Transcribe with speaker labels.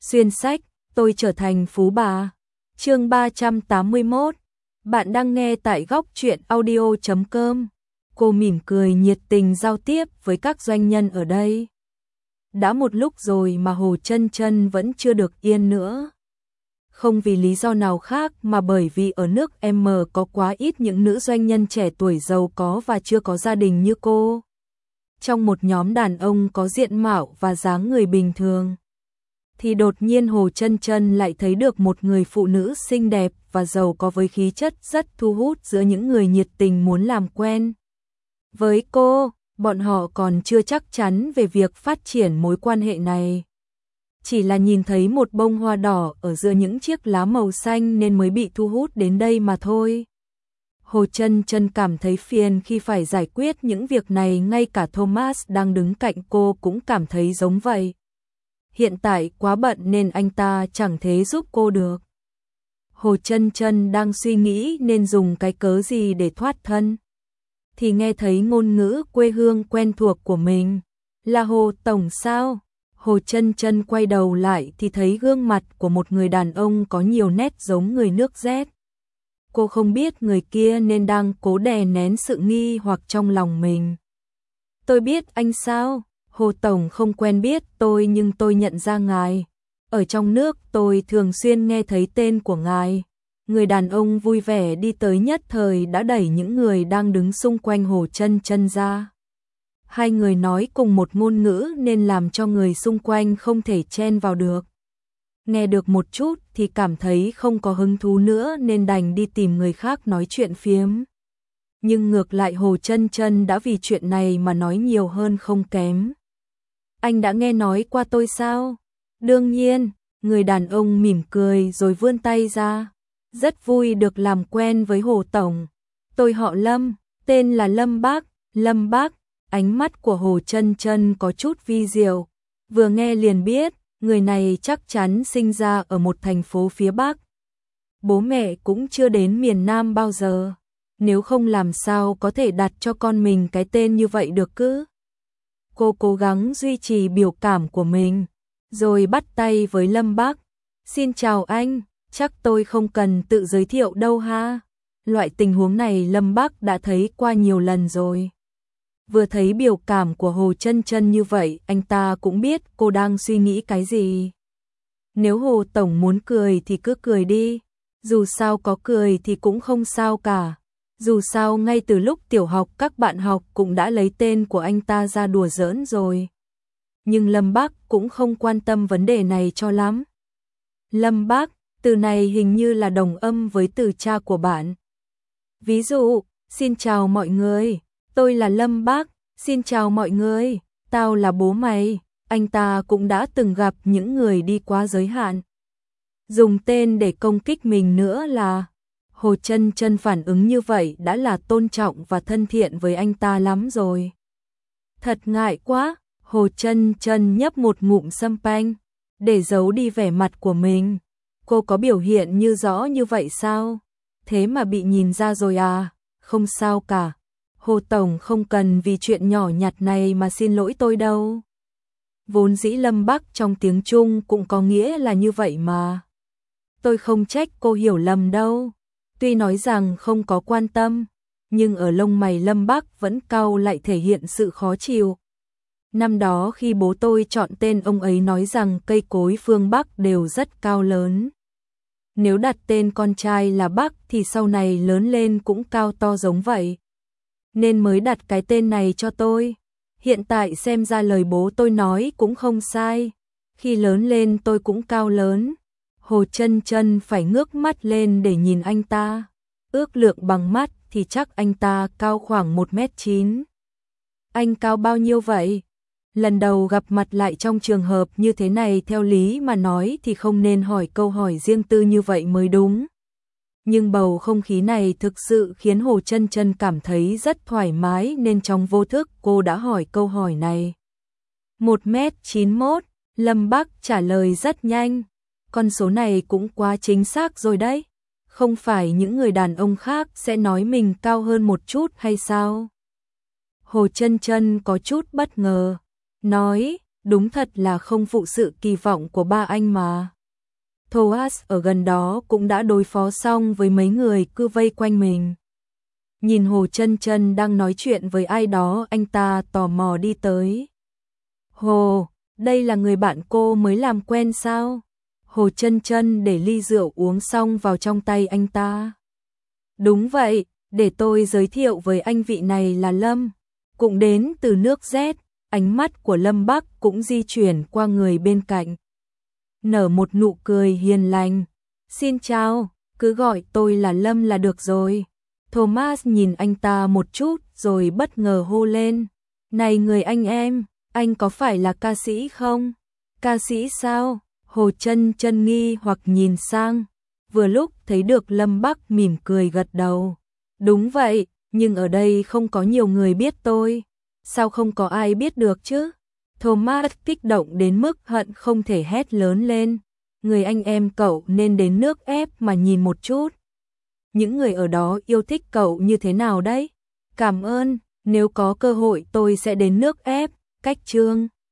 Speaker 1: Xuyên sách, tôi trở thành phú bà. Chương 381. Bạn đang nghe tại góc truyện audio.com. Cô mỉm cười nhiệt tình giao tiếp với các doanh nhân ở đây. Đã một lúc rồi mà Hồ Chân Chân vẫn chưa được yên nữa. Không vì lý do nào khác mà bởi vì ở nước M có quá ít những nữ doanh nhân trẻ tuổi giàu có và chưa có gia đình như cô. Trong một nhóm đàn ông có diện mạo và dáng người bình thường, thì đột nhiên Hồ Chân Chân lại thấy được một người phụ nữ xinh đẹp và giàu có với khí chất rất thu hút giữa những người nhiệt tình muốn làm quen với cô. Bọn họ còn chưa chắc chắn về việc phát triển mối quan hệ này. Chỉ là nhìn thấy một bông hoa đỏ ở giữa những chiếc lá màu xanh nên mới bị thu hút đến đây mà thôi. Hồ Chân Chân cảm thấy phiền khi phải giải quyết những việc này, ngay cả Thomas đang đứng cạnh cô cũng cảm thấy giống vậy. Hiện tại quá bận nên anh ta chẳng thể giúp cô được. Hồ Chân Chân đang suy nghĩ nên dùng cái cớ gì để thoát thân, thì nghe thấy ngôn ngữ quê hương quen thuộc của mình. Là Hồ Tổng sao? Hồ Chân Chân quay đầu lại thì thấy gương mặt của một người đàn ông có nhiều nét giống người nước Z. Cô không biết người kia nên đang cố đè nén sự nghi hoặc trong lòng mình. Tôi biết anh sao? Hồ Tổng không quen biết tôi nhưng tôi nhận ra ngài. Ở trong nước tôi thường xuyên nghe thấy tên của ngài. Người đàn ông vui vẻ đi tới nhất thời đã đẩy những người đang đứng xung quanh Hồ Chân Chân ra. Hai người nói cùng một ngôn ngữ nên làm cho người xung quanh không thể chen vào được. Nghe được một chút thì cảm thấy không có hứng thú nữa nên đành đi tìm người khác nói chuyện phiếm. Nhưng ngược lại Hồ Chân Chân đã vì chuyện này mà nói nhiều hơn không kém. Anh đã nghe nói qua tôi sao? Đương nhiên, người đàn ông mỉm cười rồi vươn tay ra. Rất vui được làm quen với Hồ Tổng. Tôi họ Lâm, tên là Lâm Bác. Lâm Bác, ánh mắt của Hồ Chân Chân có chút vi diệu. Vừa nghe liền biết, người này chắc chắn sinh ra ở một thành phố phía Bắc. Bố mẹ cũng chưa đến miền Nam bao giờ. Nếu không làm sao có thể đặt cho con mình cái tên như vậy được cứ. Cô cố gắng duy trì biểu cảm của mình, rồi bắt tay với Lâm Bác. Xin chào anh, chắc tôi không cần tự giới thiệu đâu ha. Loại tình huống này Lâm Bác đã thấy qua nhiều lần rồi. Vừa thấy biểu cảm của Hồ Chân Chân như vậy, anh ta cũng biết cô đang suy nghĩ cái gì. Nếu Hồ Tổng muốn cười thì cứ cười đi, dù sao có cười thì cũng không sao cả. Dù sao ngay từ lúc tiểu học các bạn học cũng đã lấy tên của anh ta ra đùa giỡn rồi. Nhưng Lâm Bác cũng không quan tâm vấn đề này cho lắm. Lâm Bác, từ này hình như là đồng âm với từ cha của bạn. Ví dụ, xin chào mọi người, tôi là Lâm Bác, xin chào mọi người, tao là bố mày. Anh ta cũng đã từng gặp những người đi quá giới hạn, dùng tên để công kích mình nữa là. Hồ Chân Chân phản ứng như vậy đã là tôn trọng và thân thiện với anh ta lắm rồi. Thật ngại quá, Hồ Chân Chân nhấp một ngụm sâm panh, để giấu đi vẻ mặt của mình. Cô có biểu hiện như rõ như vậy sao? Thế mà bị nhìn ra rồi à? Không sao cả. Hồ Tổng không cần vì chuyện nhỏ nhặt này mà xin lỗi tôi đâu. Vốn dĩ Lâm Bác trong tiếng Trung cũng có nghĩa là như vậy mà. Tôi không trách cô hiểu lầm đâu. Tuy nói rằng không có quan tâm, nhưng ở lông mày Lâm Bác vẫn cau lại thể hiện sự khó chịu. Năm đó khi bố tôi chọn tên ông ấy nói rằng cây cối phương Bắc đều rất cao lớn. Nếu đặt tên con trai là Bắc thì sau này lớn lên cũng cao to giống vậy. Nên mới đặt cái tên này cho tôi. Hiện tại xem ra lời bố tôi nói cũng không sai. Khi lớn lên tôi cũng cao lớn. Hồ Chân Chân phải ngước mắt lên để nhìn anh ta. Ước lượng bằng mắt thì chắc anh ta cao khoảng 1m9. Anh cao bao nhiêu vậy? Lần đầu gặp mặt lại trong trường hợp như thế này theo lý mà nói thì không nên hỏi câu hỏi riêng tư như vậy mới đúng. Nhưng bầu không khí này thực sự khiến Hồ Chân Chân cảm thấy rất thoải mái nên trong vô thức cô đã hỏi câu hỏi này. 1m91, Lâm Bác trả lời rất nhanh. Con số này cũng quá chính xác rồi đấy. Không phải những người đàn ông khác sẽ nói mình cao hơn một chút hay sao? Hồ Chân Chân có chút bất ngờ, nói, đúng thật là không phụ sự kỳ vọng của ba anh mà. Thoas ở gần đó cũng đã đối phó xong với mấy người cứ vây quanh mình. Nhìn Hồ Chân Chân đang nói chuyện với ai đó, anh ta tò mò đi tới. Hồ, đây là người bạn cô mới làm quen sao? Hồ Chân Chân để ly rượu uống xong vào trong tay anh ta. Đúng vậy, để tôi giới thiệu với anh, vị này là Lâm, cũng đến từ nước Z. Ánh mắt của Lâm Bắc cũng di chuyển qua người bên cạnh, nở một nụ cười hiền lành. Xin chào, cứ gọi tôi là Lâm là được rồi. Thomas nhìn anh ta một chút rồi bất ngờ hô lên. Này người anh em, anh có phải là ca sĩ không? Ca sĩ sao? Hồ Chân Chân nghi hoặc nhìn sang, vừa lúc thấy được Lâm Bắc mỉm cười gật đầu. Đúng vậy, nhưng ở đây không có nhiều người biết tôi. Sao không có ai biết được chứ? Thomas kích động đến mức hận không thể hét lớn lên. Người anh em cậu nên đến nước ép mà nhìn một chút. Những người ở đó yêu thích cậu như thế nào đấy? Cảm ơn, nếu có cơ hội tôi sẽ đến nước ép. Cách chương